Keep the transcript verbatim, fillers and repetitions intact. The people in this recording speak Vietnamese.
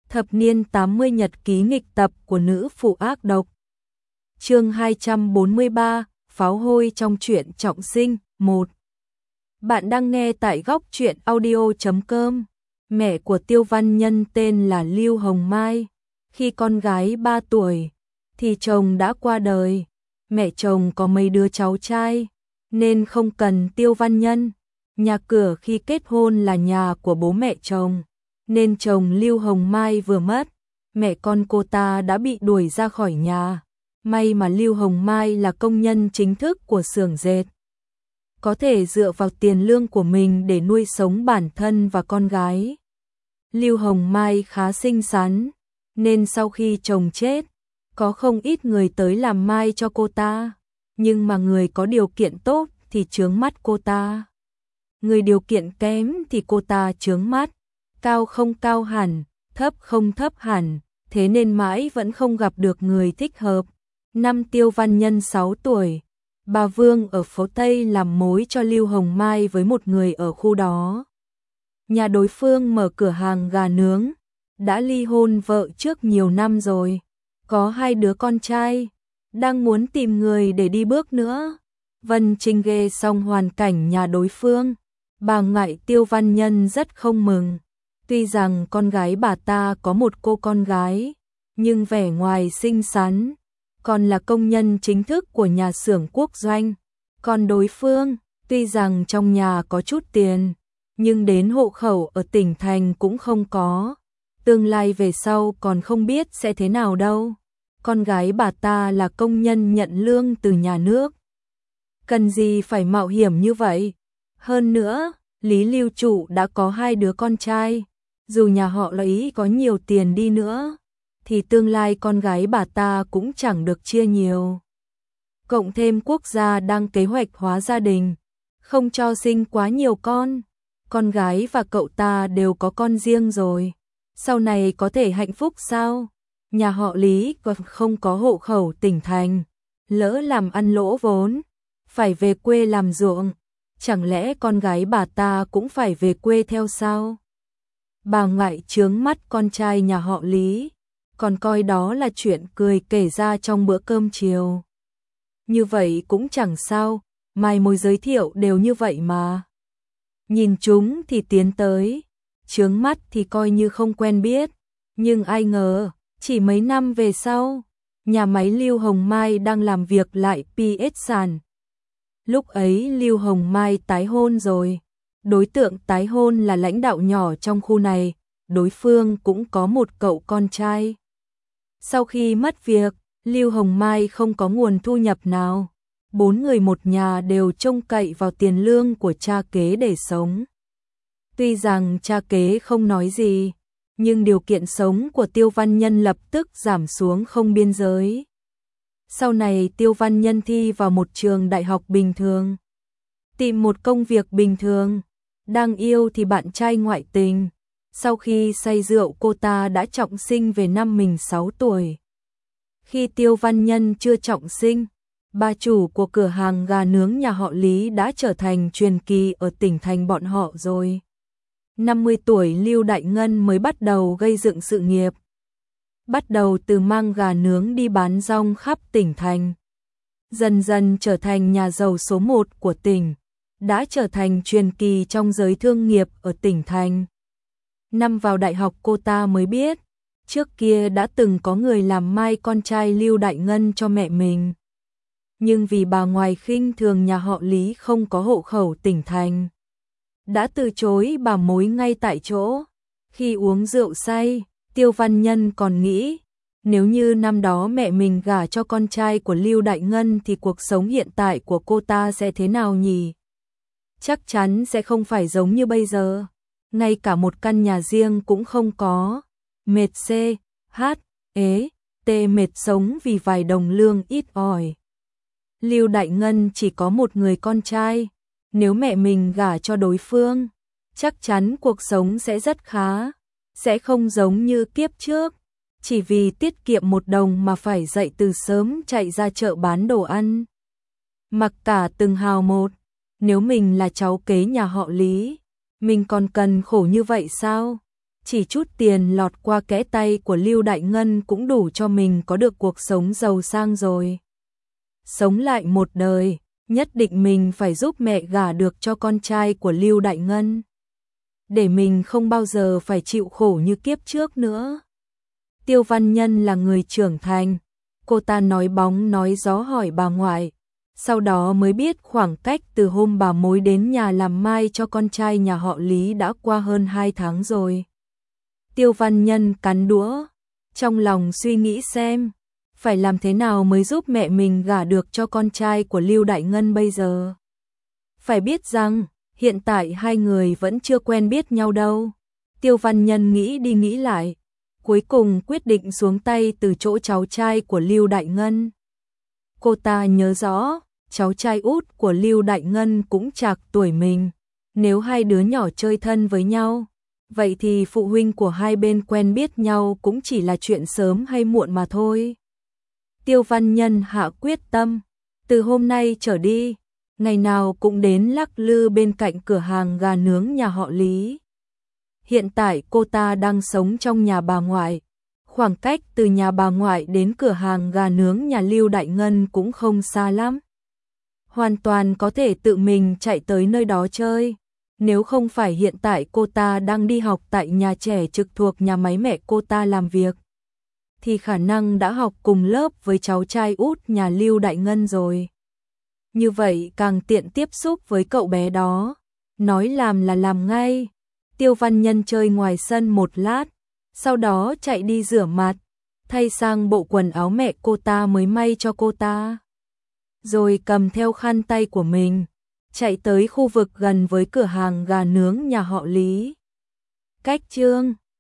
Thập niên tám mươi nhật ký nghịch tập của nữ phụ ác độc. Chương hai trăm bốn mươi ba, pháo hôi trong truyện trọng sinh, một. Bạn đang nghe tại góc truyện audio chấm com. Mẹ của Tiêu Văn Nhân tên là Lưu Hồng Mai. Khi con gái ba tuổi thì chồng đã qua đời. Mẹ chồng có mấy đứa cháu trai nên không cần Tiêu Văn Nhân. Nhà cửa khi kết hôn là nhà của bố mẹ chồng, nên chồng Lưu Hồng Mai vừa mất, mẹ con cô ta đã bị đuổi ra khỏi nhà. May mà Lưu Hồng Mai là công nhân chính thức của xưởng dệt, có thể dựa vào tiền lương của mình để nuôi sống bản thân và con gái. Lưu Hồng Mai khá xinh xắn, nên sau khi chồng chết, có không ít người tới làm mai cho cô ta, nhưng mà người có điều kiện tốt thì chướng mắt cô ta. Người điều kiện kém thì cô ta chướng mắt, cao không cao hẳn, thấp không thấp hẳn, thế nên mãi vẫn không gặp được người thích hợp. Năm Tiêu Văn Nhân sáu tuổi, bà Vương ở phố Tây làm mối cho Lưu Hồng Mai với một người ở khu đó. Nhà đối phương mở cửa hàng gà nướng, đã ly hôn vợ trước nhiều năm rồi, có hai đứa con trai, đang muốn tìm người để đi bước nữa. Vân Trinh ghê xong hoàn cảnh nhà đối phương, bà ngại Tiêu Văn Nhân rất không mừng. Tuy rằng con gái bà ta có một cô con gái, nhưng vẻ ngoài xinh xắn, còn là công nhân chính thức của nhà xưởng quốc doanh. Còn đối phương, tuy rằng trong nhà có chút tiền, nhưng đến hộ khẩu ở tỉnh thành cũng không có. Tương lai về sau còn không biết sẽ thế nào đâu. Con gái bà ta là công nhân nhận lương từ nhà nước, cần gì phải mạo hiểm như vậy. Hơn nữa, Lý Lưu Trụ đã có hai đứa con trai, dù nhà họ Lý có nhiều tiền đi nữa, thì tương lai con gái bà ta cũng chẳng được chia nhiều. Cộng thêm quốc gia đang kế hoạch hóa gia đình, không cho sinh quá nhiều con, con gái và cậu ta đều có con riêng rồi, sau này có thể hạnh phúc sao? Nhà họ Lý còn không có hộ khẩu tỉnh thành, lỡ làm ăn lỗ vốn, phải về quê làm ruộng, chẳng lẽ con gái bà ta cũng phải về quê theo sao? Bà ngại chướng mắt con trai nhà họ Lý, còn coi đó là chuyện cười kể ra trong bữa cơm chiều. Như vậy cũng chẳng sao, mai mối giới thiệu đều như vậy mà. Nhìn chúng thì tiến tới, chướng mắt thì coi như không quen biết, nhưng ai ngờ, chỉ mấy năm về sau, nhà máy Lưu Hồng Mai đang làm việc lại pê ét sàn. Lúc ấy Lưu Hồng Mai tái hôn rồi, đối tượng tái hôn là lãnh đạo nhỏ trong khu này, đối phương cũng có một cậu con trai. Sau khi mất việc, Lưu Hồng Mai không có nguồn thu nhập nào, bốn người một nhà đều trông cậy vào tiền lương của cha kế để sống. Tuy rằng cha kế không nói gì, nhưng điều kiện sống của Tiêu Văn Nhân lập tức giảm xuống không biên giới. Sau này Tiêu Văn Nhân thi vào một trường đại học bình thường, tìm một công việc bình thường, đang yêu thì bạn trai ngoại tình. Sau khi say rượu cô ta đã trọng sinh về năm mình sáu tuổi. Khi Tiêu Văn Nhân chưa trọng sinh, bà chủ của cửa hàng gà nướng nhà họ Lý đã trở thành truyền kỳ ở tỉnh thành bọn họ rồi. năm mươi tuổi Lưu Đại Ngân mới bắt đầu gây dựng sự nghiệp. Bắt đầu từ mang gà nướng đi bán rong khắp tỉnh thành. Dần dần trở thành nhà giàu số một của tỉnh, đã trở thành truyền kỳ trong giới thương nghiệp ở tỉnh thành. Năm vào đại học cô ta mới biết, trước kia đã từng có người làm mai con trai Lưu Đại Ngân cho mẹ mình. Nhưng vì bà ngoài khinh thường nhà họ Lý không có hộ khẩu tỉnh thành, đã từ chối bà mối ngay tại chỗ. Khi uống rượu say, Tiêu Văn Nhân còn nghĩ, nếu như năm đó mẹ mình gả cho con trai của Lưu Đại Ngân thì cuộc sống hiện tại của cô ta sẽ thế nào nhỉ? Chắc chắn sẽ không phải giống như bây giờ. Ngay cả một căn nhà riêng cũng không có, mệt c, h, ế, t mệt sống vì vài đồng lương ít ỏi. Lưu Đại Ngân chỉ có một người con trai, nếu mẹ mình gả cho đối phương, chắc chắn cuộc sống sẽ rất khá, sẽ không giống như kiếp trước, chỉ vì tiết kiệm một đồng mà phải dậy từ sớm chạy ra chợ bán đồ ăn. Mặc cả từng hào một, nếu mình là cháu kế nhà họ Lý, mình còn cần khổ như vậy sao? chỉ chút tiền lọt qua kẽ tay của Lưu Đại Ngân cũng đủ cho mình có được cuộc sống giàu sang rồi. Sống lại một đời, nhất định mình phải giúp mẹ gả được cho con trai của Lưu Đại Ngân, để mình không bao giờ phải chịu khổ như kiếp trước nữa. Tiêu Văn Nhân là người trưởng thành, cô ta nói bóng nói gió hỏi bà ngoại, sau đó mới biết khoảng cách từ hôm bà mối đến nhà làm mai cho con trai nhà họ Lý đã qua hơn hai tháng rồi. Tiêu Văn Nhân cắn đũa, trong lòng suy nghĩ xem, phải làm thế nào mới giúp mẹ mình gả được cho con trai của Lưu Đại Ngân bây giờ. Phải biết rằng, hiện tại hai người vẫn chưa quen biết nhau đâu. Tiêu Văn Nhân nghĩ đi nghĩ lại, cuối cùng quyết định xuống tay từ chỗ cháu trai của Lưu Đại Ngân. Cô ta nhớ rõ, cháu trai út của Lưu Đại Ngân cũng trạc tuổi mình, nếu hai đứa nhỏ chơi thân với nhau, vậy thì phụ huynh của hai bên quen biết nhau cũng chỉ là chuyện sớm hay muộn mà thôi. Tiêu Văn Nhân hạ quyết tâm, từ hôm nay trở đi, ngày nào cũng đến lắc lư bên cạnh cửa hàng gà nướng nhà họ Lý. Hiện tại cô ta đang sống trong nhà bà ngoại, khoảng cách từ nhà bà ngoại đến cửa hàng gà nướng nhà Lưu Đại Ngân cũng không xa lắm. Hoàn toàn có thể tự mình chạy tới nơi đó chơi. Nếu không phải hiện tại cô ta đang đi học tại nhà trẻ trực thuộc nhà máy mẹ cô ta làm việc, thì khả năng đã học cùng lớp với cháu trai út nhà Lưu Đại Ngân rồi. Như vậy càng tiện tiếp xúc với cậu bé đó, nói làm là làm ngay. Tiêu Văn Nhân chơi ngoài sân một lát, sau đó chạy đi rửa mặt, thay sang bộ quần áo mẹ cô ta mới may cho cô ta. Rồi cầm theo khăn tay của mình, chạy tới khu vực gần với cửa hàng gà nướng nhà họ Lý. Cách chương